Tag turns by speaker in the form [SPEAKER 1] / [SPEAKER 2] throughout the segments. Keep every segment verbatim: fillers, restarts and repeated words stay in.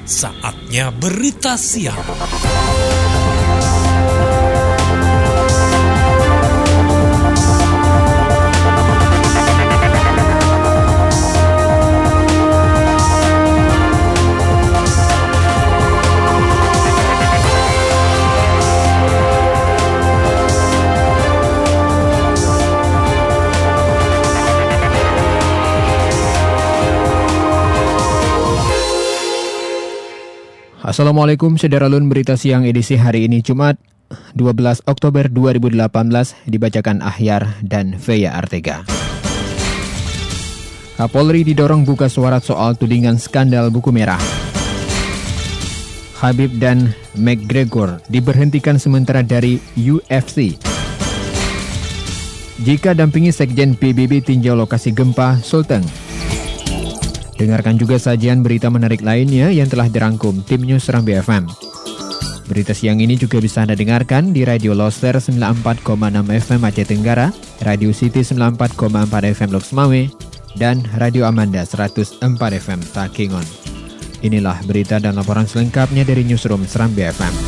[SPEAKER 1] Saatnya berita siang.
[SPEAKER 2] Assalamualaikum Sederalun, berita siang edisi hari ini Jumat dua belas Oktober dua ribu delapan belas dibacakan Ahyar dan Feya Artega. Kapolri didorong buka suara soal tudingan skandal buku merah. Khabib dan McGregor diberhentikan sementara dari U F C. Jika dampingi Sekjen P B B tinjau lokasi gempa Sulteng. Dengarkan juga sajian berita menarik lainnya yang telah dirangkum tim News Serambi F M. Berita siang ini juga bisa Anda dengarkan di Radio Loser sembilan puluh empat koma enam F M Aceh Tenggara, Radio City sembilan puluh empat koma empat F M Loks Mawé, dan Radio Amanda seratus empat F M Takengon. Inilah berita dan laporan selengkapnya dari Newsroom Serambi F M.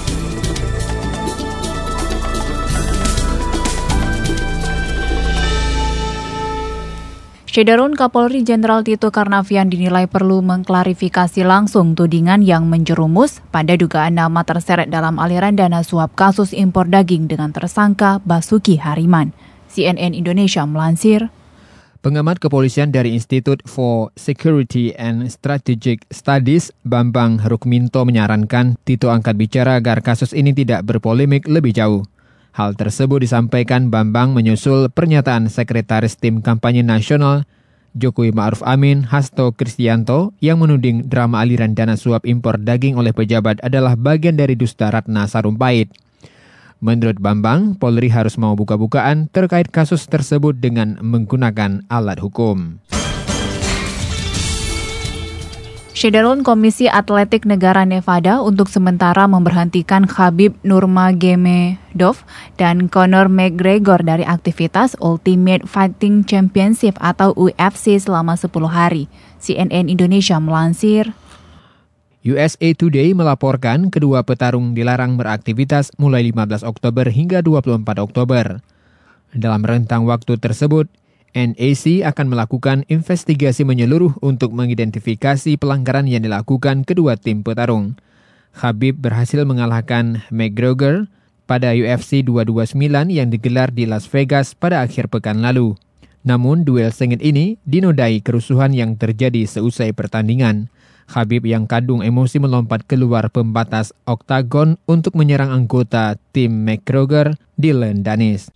[SPEAKER 3] Syederun, Kapolri Jenderal Tito Karnavian dinilai perlu mengklarifikasi langsung tudingan yang menjerumus pada dugaan nama terseret dalam aliran dana suap kasus impor daging dengan tersangka Basuki Hariman. C N N Indonesia melansir.
[SPEAKER 2] Pengamat kepolisian dari Institute for Security and Strategic Studies, Bambang Rukminto, menyarankan Tito angkat bicara agar kasus ini tidak berpolemik lebih jauh. Hal tersebut disampaikan Bambang menyusul pernyataan Sekretaris Tim Kampanye Nasional Jokowi Ma'ruf Amin, Hasto Kristianto, yang menuding drama aliran dana suap impor daging oleh pejabat adalah bagian dari dusta Ratna Sarumpait. Menurut Bambang, Polri harus mau buka-bukaan terkait kasus tersebut dengan menggunakan alat hukum.
[SPEAKER 3] Syederun, Komisi Atletik Negara Nevada untuk sementara memberhentikan Khabib Nurmagomedov dan Conor McGregor dari aktivitas Ultimate Fighting Championship atau U F C selama sepuluh hari. C N N Indonesia melansir.
[SPEAKER 2] U S A Today melaporkan kedua petarung dilarang beraktivitas mulai lima belas Oktober hingga dua puluh empat Oktober. Dalam rentang waktu tersebut, N A C akan melakukan investigasi menyeluruh untuk mengidentifikasi pelanggaran yang dilakukan kedua tim petarung. Khabib berhasil mengalahkan McGregor pada U F C dua ratus dua puluh sembilan yang digelar di Las Vegas pada akhir pekan lalu. Namun duel sengit ini dinodai kerusuhan yang terjadi seusai pertandingan. Khabib yang kadung emosi melompat keluar pembatas oktagon untuk menyerang anggota tim McGregor, Dylan Danis.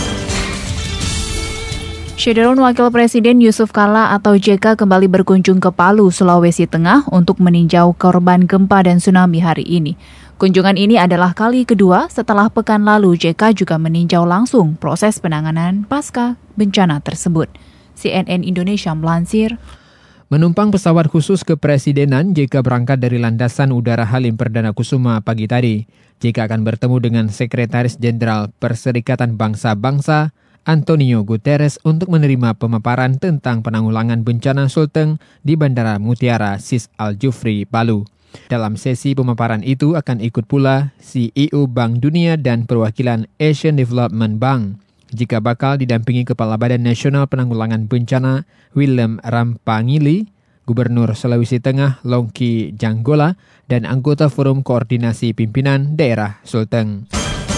[SPEAKER 3] Syederun, Wakil Presiden Yusuf Kala atau J K kembali berkunjung ke Palu, Sulawesi Tengah untuk meninjau korban gempa dan tsunami hari ini. Kunjungan ini adalah kali kedua setelah pekan lalu J K juga meninjau langsung proses penanganan pasca bencana tersebut. C N N Indonesia melansir.
[SPEAKER 2] Menumpang pesawat khusus kepresidenan, J K berangkat dari Landasan Udara Halim Perdana Kusuma pagi tadi. J K akan bertemu dengan Sekretaris Jenderal Perserikatan Bangsa-Bangsa, Antonio Guterres, untuk menerima pemaparan tentang penanggulangan bencana Sulteng di Bandara Mutiara Sis Al Jufri, Palu. Dalam sesi pemaparan itu akan ikut pula C E O Bank Dunia dan perwakilan Asian Development Bank. Jika bakal didampingi Kepala Badan Nasional Penanggulangan Bencana Willem Rampangili, Gubernur Sulawesi Tengah Longki Janggola, dan anggota Forum Koordinasi Pimpinan Daerah Sulteng.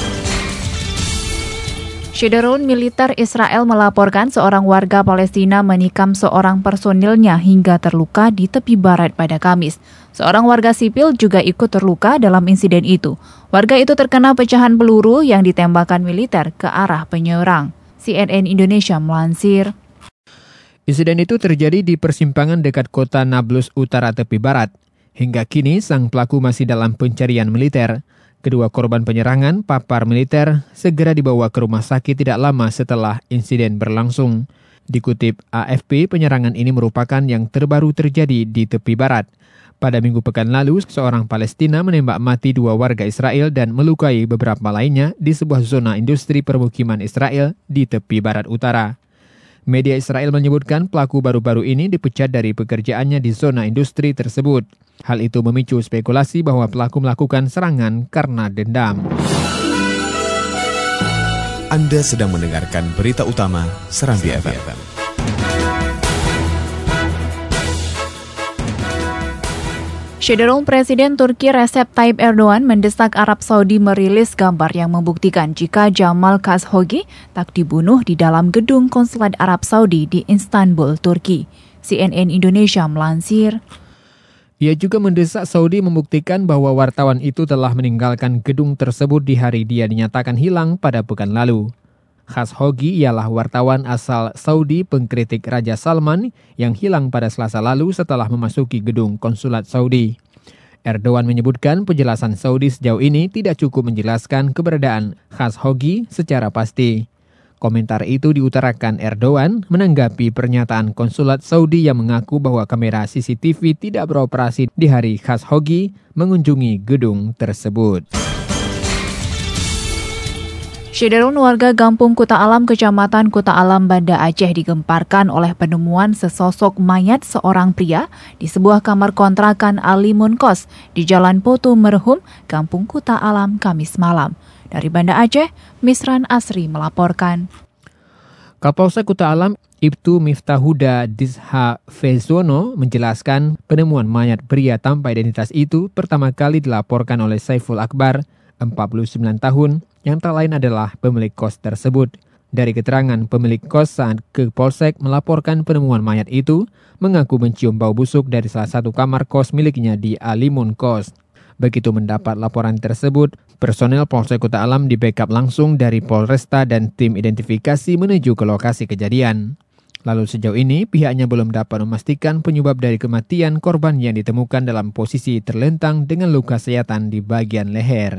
[SPEAKER 3] Syederun, militer Israel melaporkan seorang warga Palestina menikam seorang personilnya hingga terluka di tepi barat pada Kamis. Seorang warga sipil juga ikut terluka dalam insiden itu. Warga itu terkena pecahan peluru yang ditembakkan militer ke arah penyerang. C N N Indonesia melansir.
[SPEAKER 2] Insiden itu terjadi di persimpangan dekat kota Nablus Utara tepi barat. Hingga kini sang pelaku masih dalam pencarian militer. Kedua korban penyerangan papar militer segera dibawa ke rumah sakit tidak lama setelah insiden berlangsung. Dikutip A F P, penyerangan ini merupakan yang terbaru terjadi di tepi barat. Pada minggu pekan lalu, seorang Palestina menembak mati dua warga Israel dan melukai beberapa lainnya di sebuah zona industri permukiman Israel di tepi barat utara. Media Israel menyebutkan pelaku baru-baru ini dipecat dari pekerjaannya di zona industri tersebut. Hal itu memicu spekulasi bahwa pelaku melakukan serangan karena dendam.
[SPEAKER 4] Anda sedang mendengarkan berita utama Serambi F M.
[SPEAKER 3] Syederung Presiden Turki Recep Tayyip Erdogan mendesak Arab Saudi merilis gambar yang membuktikan jika Jamal Khashoggi tak dibunuh di dalam gedung konsulat Arab Saudi di Istanbul, Turki. C N N Indonesia melansir.
[SPEAKER 2] Ia juga mendesak Saudi membuktikan bahwa wartawan itu telah meninggalkan gedung tersebut di hari dia dinyatakan hilang pada pekan lalu. Khashoggi ialah wartawan asal Saudi pengkritik Raja Salman yang hilang pada Selasa lalu setelah memasuki gedung konsulat Saudi. Erdogan menyebutkan penjelasan Saudi sejauh ini tidak cukup menjelaskan keberadaan Khashoggi secara pasti. Komentar itu diutarakan Erdogan menanggapi pernyataan konsulat Saudi yang mengaku bahwa kamera C C T V tidak beroperasi di hari Khashoggi mengunjungi gedung tersebut.
[SPEAKER 3] Syederun warga Gampung Kuta Alam, Kecamatan Kuta Alam, Banda Aceh digemparkan oleh penemuan sesosok mayat seorang pria di sebuah kamar kontrakan Alimun Kos di Jalan Potu Merhum, Gampung Kuta Alam, Kamis malam. Dari Banda Aceh, Misran Asri melaporkan.
[SPEAKER 2] Kapolsek Kuta Alam, Ibtu Miftahuda Disha Fezono menjelaskan penemuan mayat pria tanpa identitas itu pertama kali dilaporkan oleh Saiful Akbar, empat puluh sembilan tahun, yang tak lain adalah pemilik kos tersebut. Dari keterangan pemilik kos saat ke Polsek melaporkan penemuan mayat itu, mengaku mencium bau busuk dari salah satu kamar kos miliknya di Alimun Kos. Begitu mendapat laporan tersebut, personel Polsek Kuta Alam di-backup langsung dari Polresta dan tim identifikasi menuju ke lokasi kejadian. Lalu sejauh ini pihaknya belum dapat memastikan penyebab dari kematian korban yang ditemukan dalam posisi terlentang dengan luka sayatan di bagian leher.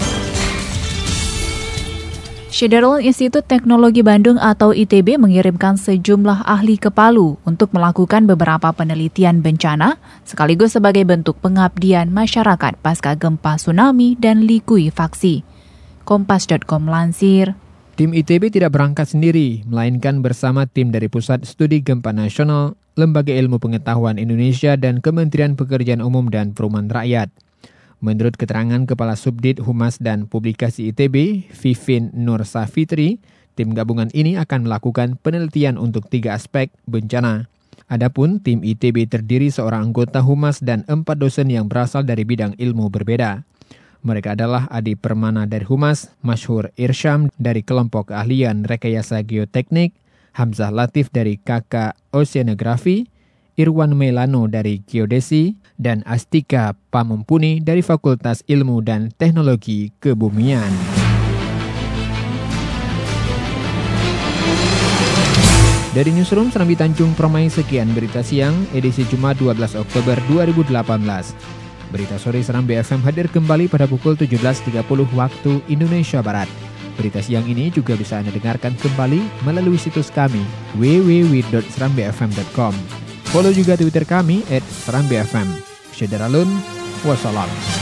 [SPEAKER 3] Syederul Institut Teknologi Bandung atau I T B mengirimkan sejumlah ahli ke Palu untuk melakukan beberapa penelitian bencana sekaligus sebagai bentuk pengabdian masyarakat pasca gempa tsunami dan likuifaksi. Kompas titik com lansir.
[SPEAKER 2] Tim I T B tidak berangkat sendiri, melainkan bersama tim dari Pusat Studi Gempa Nasional, Lembaga Ilmu Pengetahuan Indonesia, dan Kementerian Pekerjaan Umum dan Perumahan Rakyat. Menurut keterangan Kepala Subdit Humas dan Publikasi I T B, Vivin Nur Safitri, tim gabungan ini akan melakukan penelitian untuk tiga aspek bencana. Adapun tim I T B terdiri seorang anggota Humas dan empat dosen yang berasal dari bidang ilmu berbeda. Mereka adalah Adi Permana dari Humas, Masyhur Irsyam dari Kelompok Keahlian Rekayasa Geoteknik, Hamzah Latif dari K K Oceanografi, Irwan Melano dari Geodesi, dan Astika Pamumpuni dari Fakultas Ilmu dan Teknologi Kebumian. Dari Newsroom Serambi Tanjung Permai, sekian berita siang edisi Jumat dua belas Oktober dua ribu delapan belas. Berita sore Serambi F M hadir kembali pada pukul tujuh belas tiga puluh waktu Indonesia Barat. Berita siang ini juga bisa Anda dengarkan kembali melalui situs kami w w w titik serambi f m titik com. Follow juga Twitter kami et serambi f m. Syederalun, wassalam.